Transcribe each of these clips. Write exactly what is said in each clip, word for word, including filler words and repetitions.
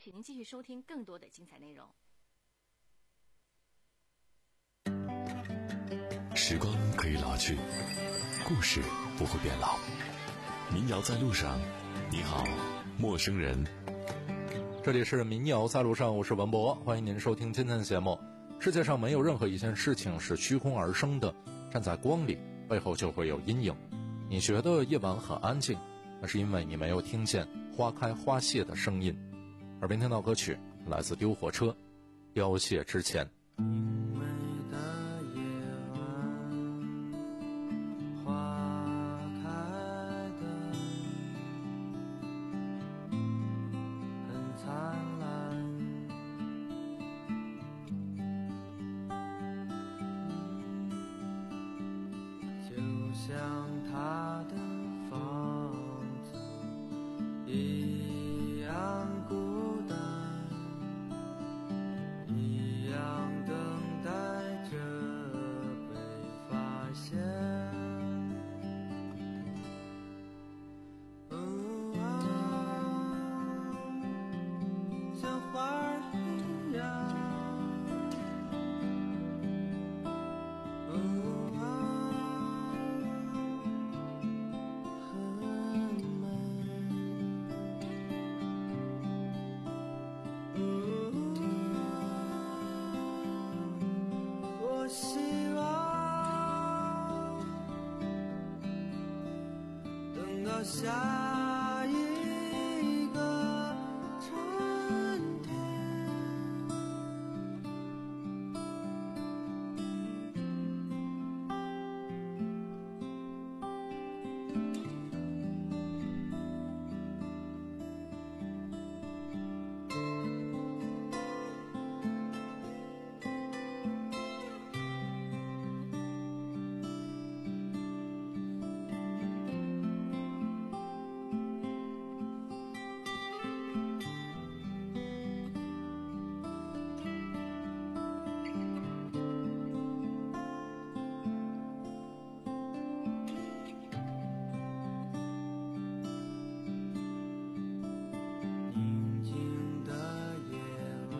请您继续收听更多的精彩内容。 时光可以老去，故事不会变老。民谣在路上，你好，陌生人。 这里是民谣在路上，我是文博，欢迎您收听今天的节目。世界上没有任何一件事情是虚空而生的，站在光里，背后就会有阴影。你觉得夜晚很安静，那是因为你没有听见花开花谢的声音。耳边听到歌曲来自丢火车，凋谢之前。 明媚的夜晚，花开的很灿烂，就像他的房子一样孤单，一样等待着被发现。哦啊，像花儿一样。哦啊，很美。哦，我希望等到下一个春天。宁静的夜晚，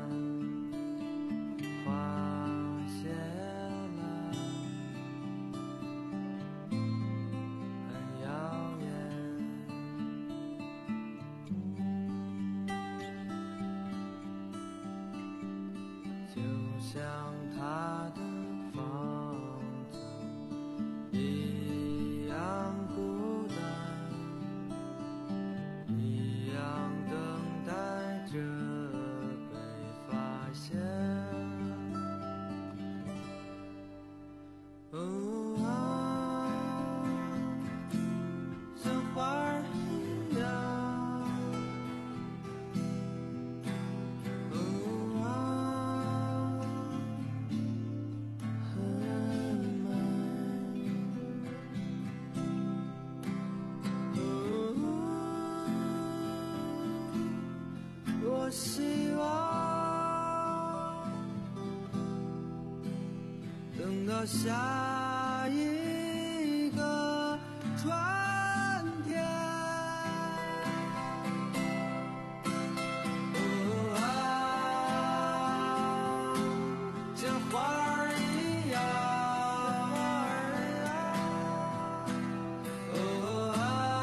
花谢了，很耀眼，就像他的房子一样孤单，一样等待着被发现。哦啊，像花儿一样。哦啊，很美。哦，我希望等到下一个春天。哦啊，像花儿一样。哦啊，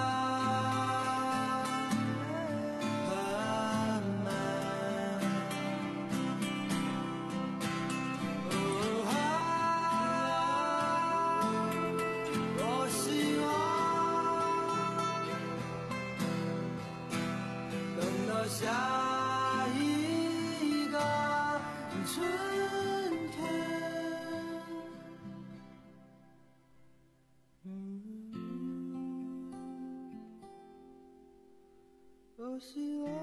很美。哦啊，我希望等到下一个春天。嗯，我希望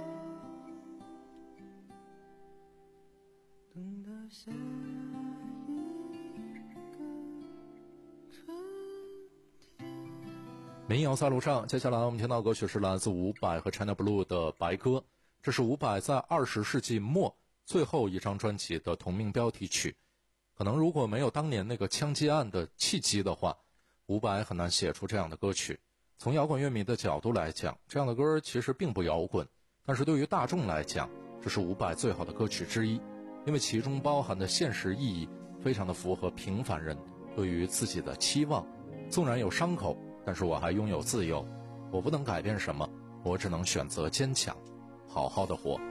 等到下一个春天。 民谣在路上，接下来我们听到歌曲是来自伍佰和 China Blue 的白鸽，这是伍佰在二十世纪末最后一张专辑的同名标题曲。可能如果没有当年那个枪击案的契机的话，伍佰很难写出这样的歌曲。从摇滚乐迷的角度来讲，这样的歌其实并不摇滚， 但是对于大众来讲，这是伍佰最好的歌曲之一，因为其中包含的现实意义非常的符合平凡人对于自己的期望。纵然有伤口，但是我还拥有自由，我不能改变什么，我只能选择坚强，好好的活。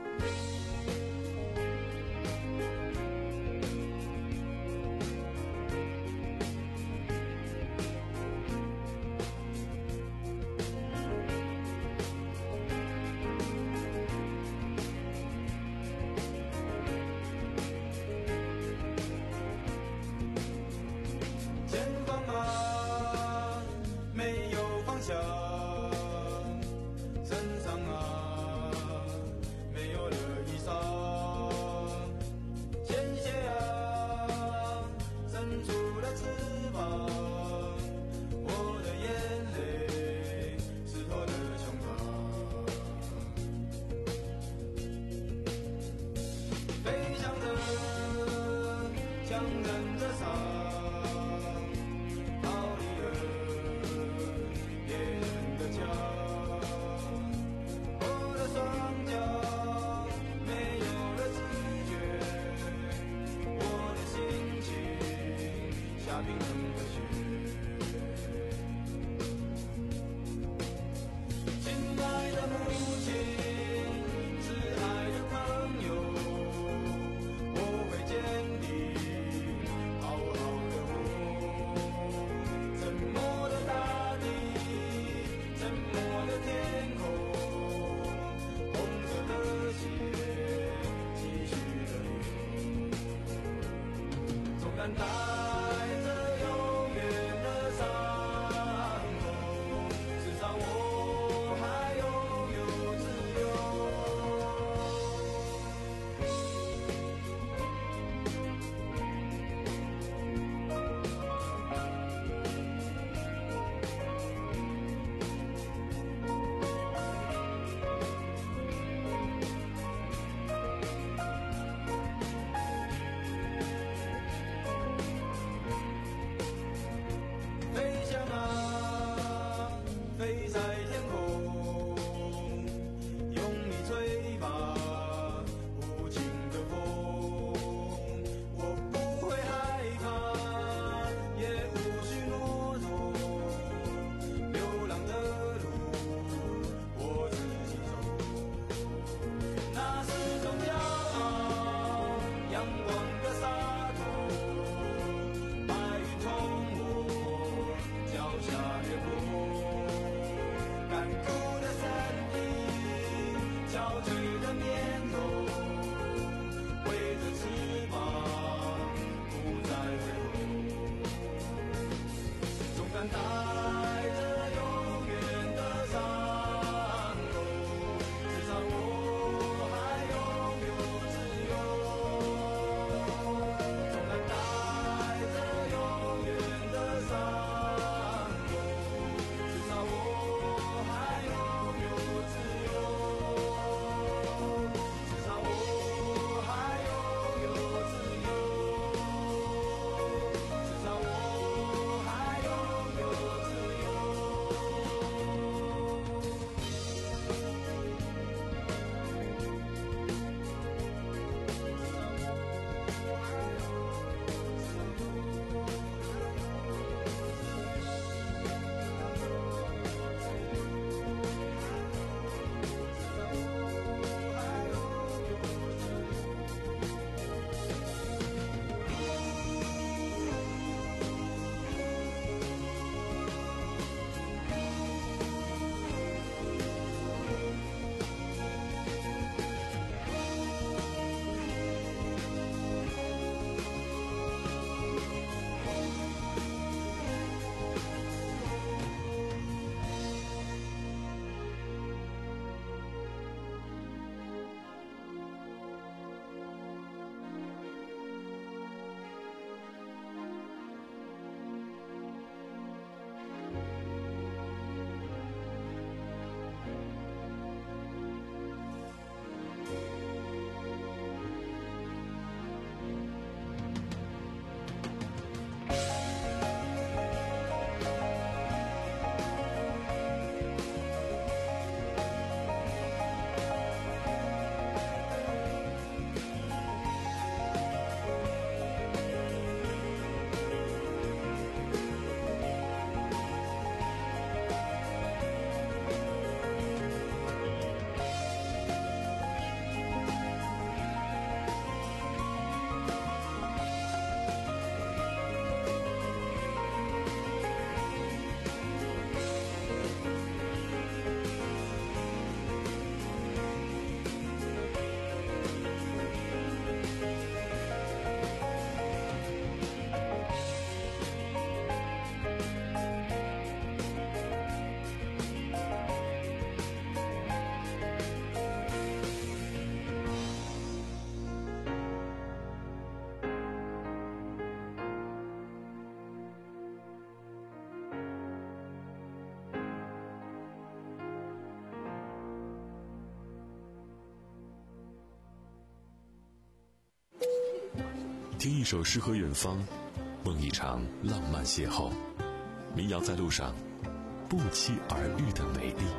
听一首诗和远方，梦一场浪漫邂逅。民谣在路上，不期而遇的美丽。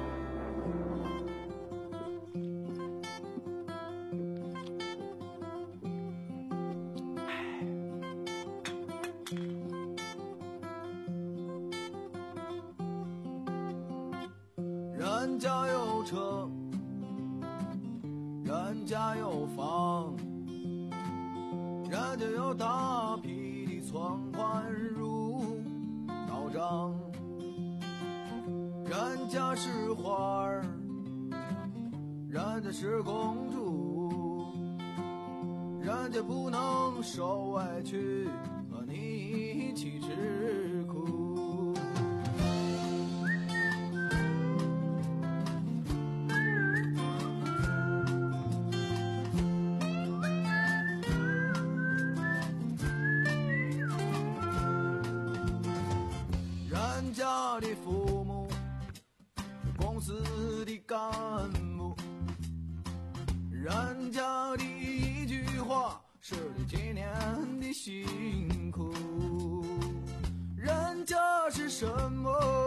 人家有车，人家有房，人家有大批的存款如道长，人家是花儿，人家是公主，人家不能受委屈，和你一起吃苦。人家的父母是公司的干部，人家的一句话是你几年的辛苦。人家是什么，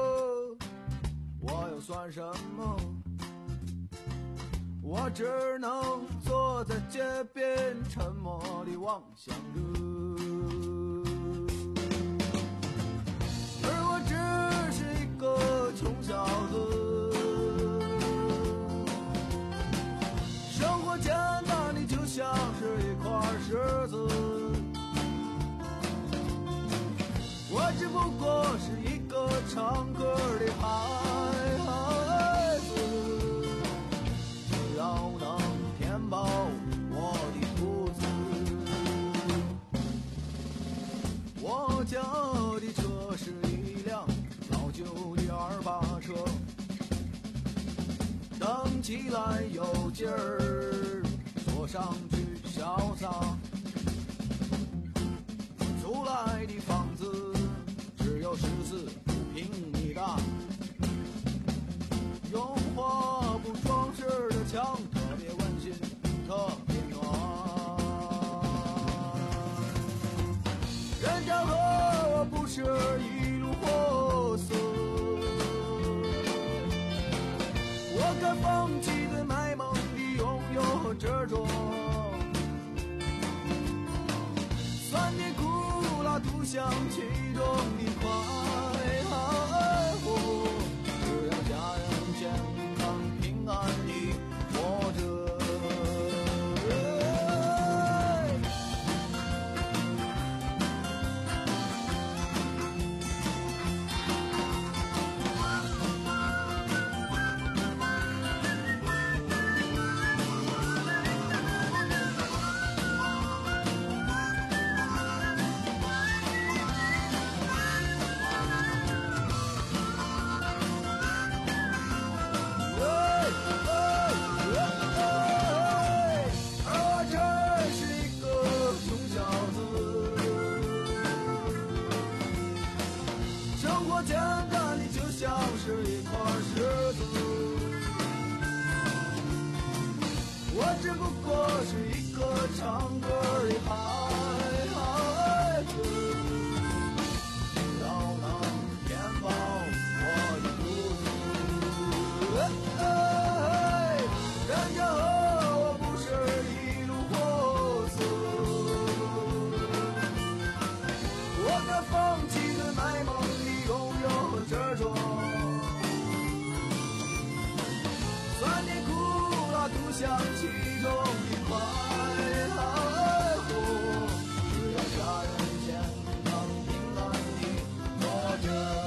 我又算什么？我只能坐在街边沉默地望向着，而我只是一个穷小子。生活简单的就像是一块石子，我只不过是一个唱歌的孩子，只要能填饱我的肚子。我家的车是一辆老旧的二八车，蹬起来有劲儿，坐上去潇洒。租来的房子只有十四平米大，用花布装饰的墙特别温馨，特别暖。人家和我不是一路货色，我该放弃的卖萌的拥有和执着，酸甜苦辣都像其中的快活，只要家人健康平安地活着。简单的就像是一块石子，我只不过是一个唱歌的孩子，只要能填饱我的肚子。人家和我不是一路货色，我该放弃的卖萌的拥有和执着，酸甜苦辣都像其中的快活，只要家人健康平安地活着。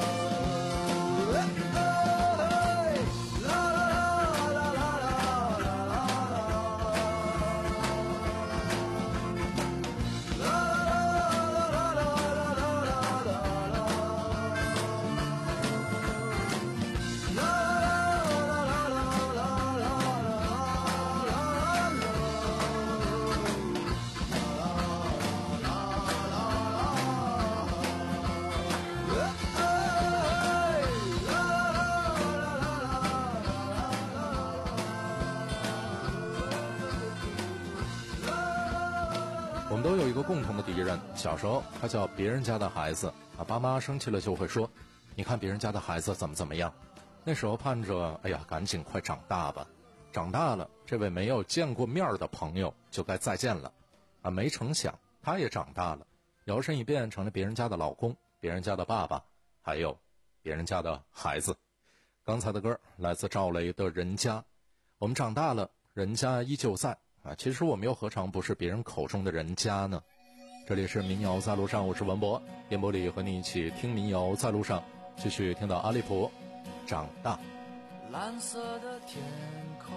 我们都有一个共同的敌人，小时候他叫别人家的孩子啊，爸妈生气了就会说，你看别人家的孩子怎么怎么样。那时候盼着，哎呀，赶紧快长大吧。长大了，这位没有见过面的朋友就该再见了啊！没成想他也长大了，摇身一变成了别人家的老公，别人家的爸爸，还有别人家的孩子。刚才的歌来自赵雷的《人家》，我们长大了，人家依旧在啊！其实我们又何尝不是别人口中的人家呢？这里是民谣在路上，我是文博，电波里和你一起听民谣在路上，继续听到阿利普长大。 蓝色的天空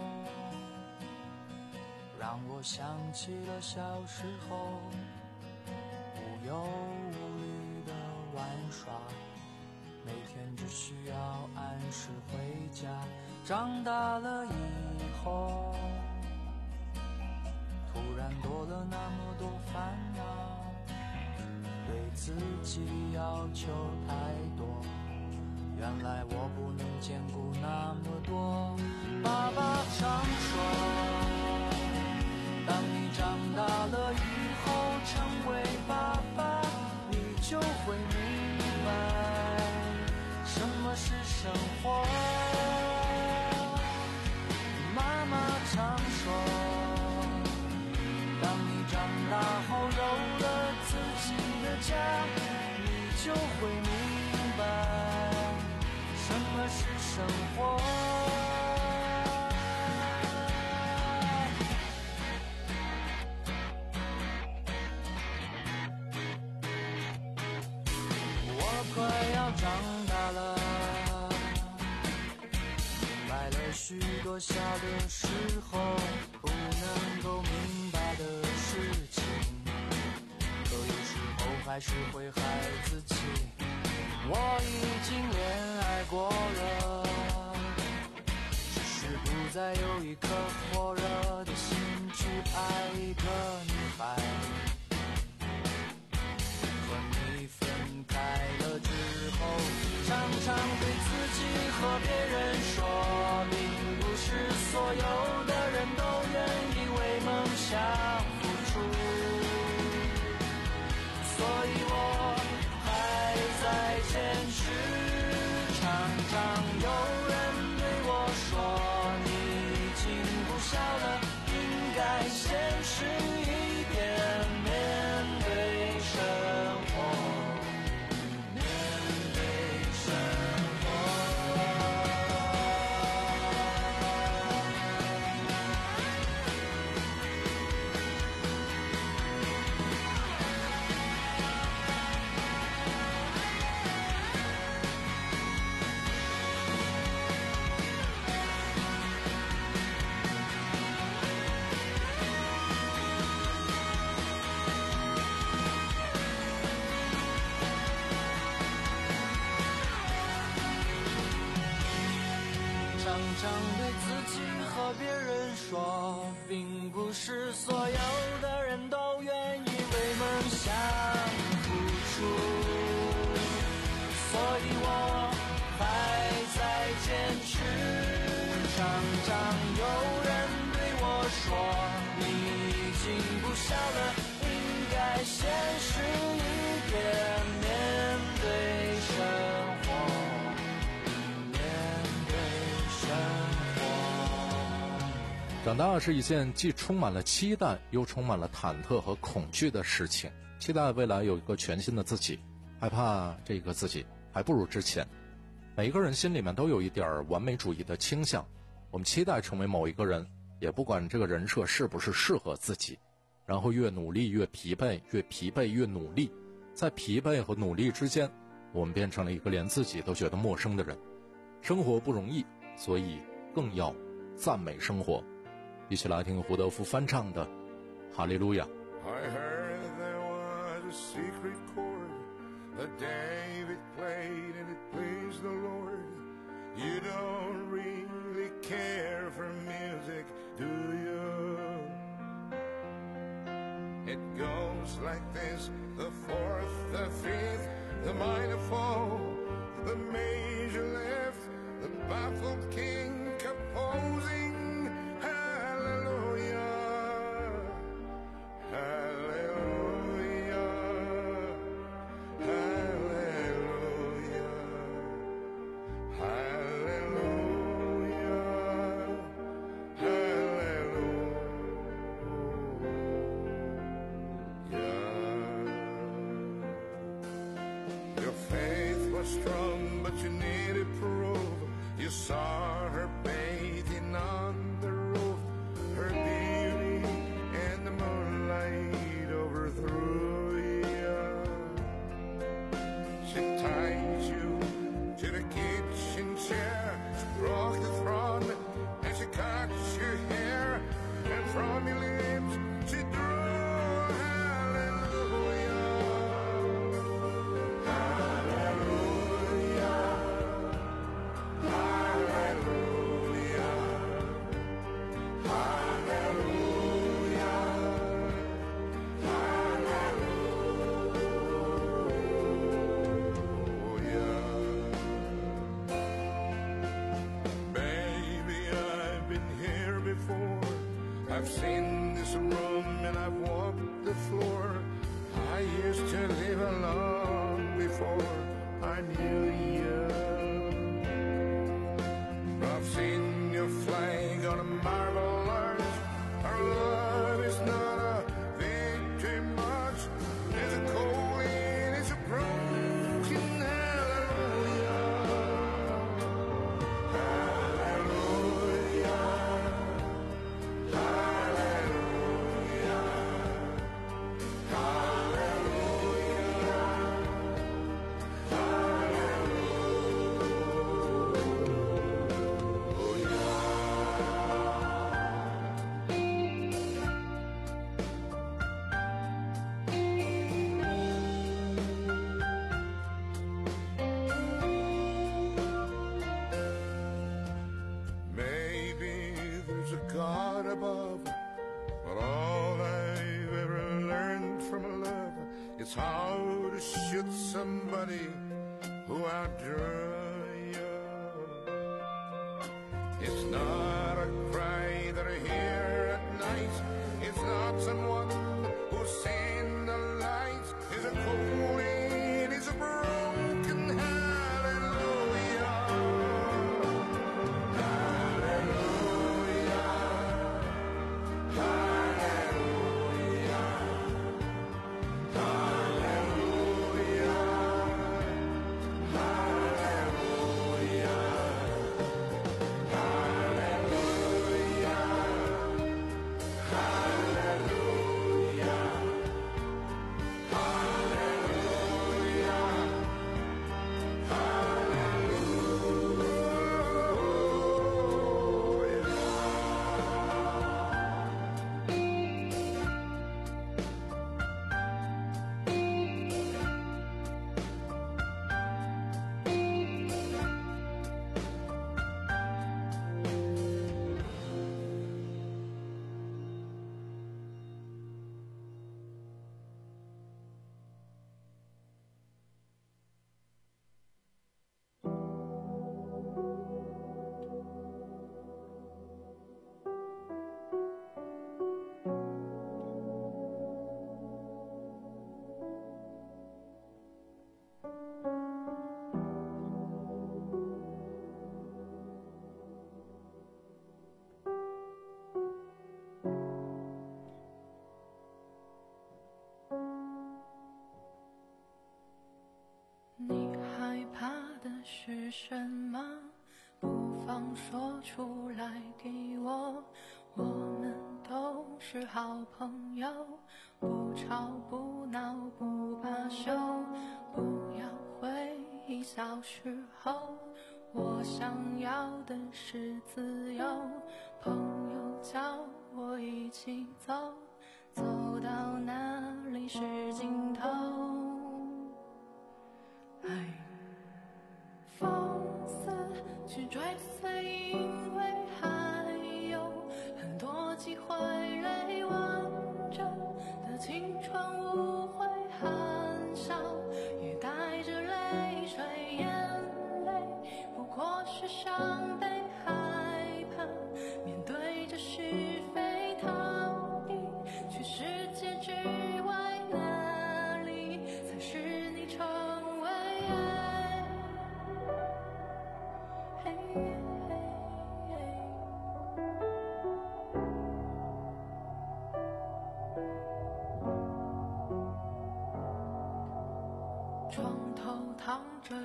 让我想起了小时候无忧无虑的玩耍，每天只需要按时回家。长大了以后突然多了那么多烦恼，对自己要求太多，原来我不能兼顾那么多。爸爸常说，当你长大了以后成为爸爸，你就会明白什么是生活。妈妈常说，当你长大后有了自己的家，你就会明白什么是生活。我快要长大了，明白了许多小的时候不能够明白的事情，可有时候还是会害自己。我已经恋爱过了，只是不再有一颗火热的心去爱一个女孩。和你分开了之后，常常对自己和别人说，并不是所有的人都愿意为梦想付出，所以我还在坚持。常常有人对我说，你已经不小了，应该现实一点，面对生活，面对生常常对自己和别人说，并不是所有的人都愿意为梦想付出，所以我还在坚持。常常有人对我说，你已经不小了，应该现实一点，面对生活。 长大是一件既充满了期待又充满了忐忑和恐惧的事情。期待未来有一个全新的自己，害怕这个自己还不如之前。每一个人心里面都有一点完美主义的倾向，我们期待成为某一个人，也不管这个人设是不是适合自己，然后越努力越疲惫，越疲惫越努力，在疲惫和努力之间，我们变成了一个连自己都觉得陌生的人。生活不容易，所以更要赞美生活。一起来听胡德夫翻唱的《哈利路亚》。 I heard there was a secret chord that David played and it pleased the Lord. You don't really care for music, do you? It goes like this, the fourth, the fifth, the minor fall, the major left, the baffled king composing. Hallelujah, hallelujah. was strong, but you needed proof. You saw her bathing on the roof, her beauty and the moonlight overthrew you. She tied you to the kitchen chair, she broke the throne, and she cut your hair, and from your lips she drew I've seen this room and I've walked the floor. I used to live alone before I knew you. I've seen your flag on a marble arch. Our love is not a victory march. It's a calling, it's a broken hallelujah. Hallelujah. God above, but all I've ever learned from love is how to shoot somebody who outdrew you. It's not a cry that I hear at night, it's not someone who's seen the light. It's a calling, it's a broken hallelujah. 是什么？不妨说出来给我。我们都是好朋友，不吵不闹不罢休，不要回忆小时候。我想要的是自由，朋友叫我一起走，走到哪里是尽头。爱放肆去追随，因为还有很多机会，泪完整的青春无悔含笑，也带着泪水，眼泪不过是伤悲害怕，面对着是非逃避，去世界之外哪里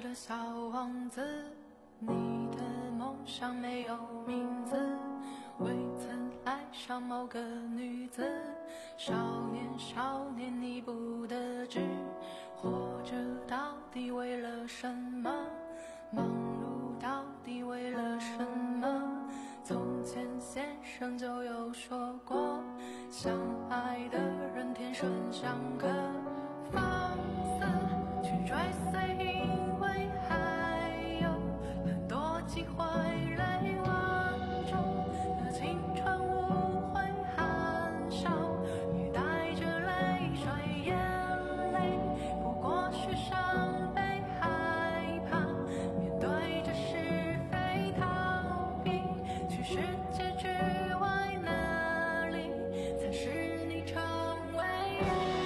着小王子，你的梦想没有名字，未曾爱上某个女子。少年少年你不得志，活着到底为了什么？忙碌到底为了什么？从前先生就有说过，相爱的人天生相克。放肆去追随，因为还有很多机会来完整的青春，无悔含笑，也带着泪水，眼泪不过是伤悲害怕，面对着是非逃避，去世界之外哪里才是你成为人？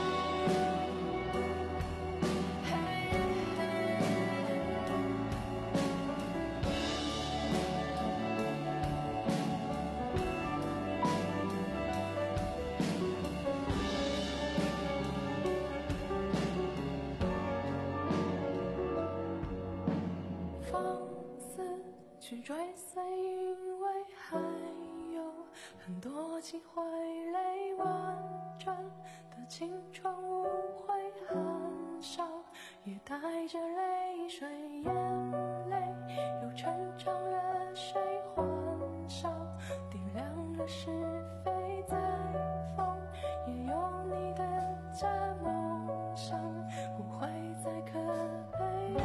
放肆去追随，因为还有很多机会来完整的青春，无悔含笑，也带着泪水，眼泪又成长了谁欢笑，点亮了是非，在风也有你的假梦想，不会再可悲。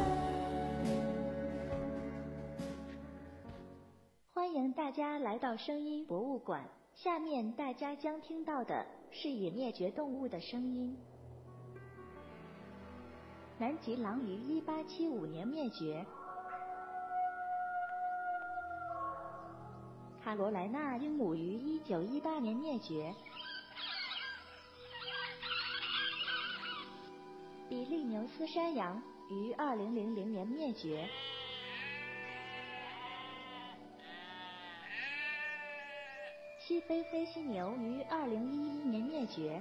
欢迎大家来到声音博物馆，下面大家将听到的是已灭绝动物的声音。南极狼于一八七五年灭绝，卡罗莱纳鹦鹉于一九一八年灭绝，比利牛斯山羊于二零零零年灭绝。西非黑犀牛于二零一一年灭绝。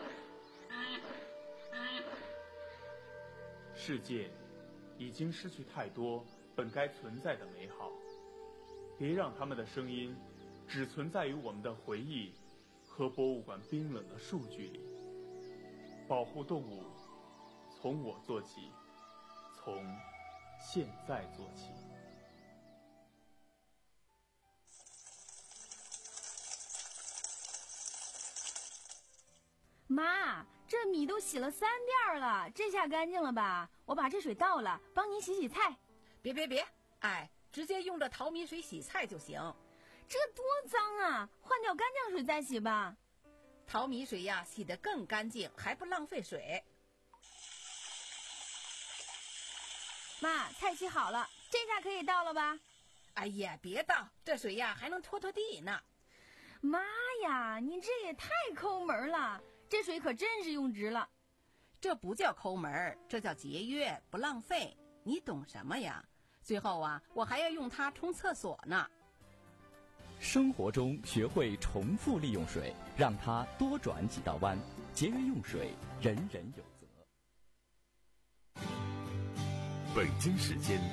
世界已经失去太多本该存在的美好，别让他们的声音只存在于我们的回忆和博物馆冰冷的数据里。保护动物，从我做起，从现在做起。 妈，这米都洗了三遍了，这下干净了吧？我把这水倒了，帮您洗洗菜。 别别别，哎，直接用这淘米水洗菜就行。 这多脏啊，换掉干净水再洗吧。 淘米水呀，洗得更干净，还不浪费水。 妈，菜洗好了，这下可以倒了吧？ 哎呀，别倒，这水呀还能拖拖地呢。 妈呀，你这也太抠门了，这水可真是用值了。 这不叫抠门，这叫节约，不浪费。你懂什么呀？最后啊，我还要用它冲厕所呢。 生活中学会重复利用水，让它多转几道弯，节约用水，人人有责。 北京时间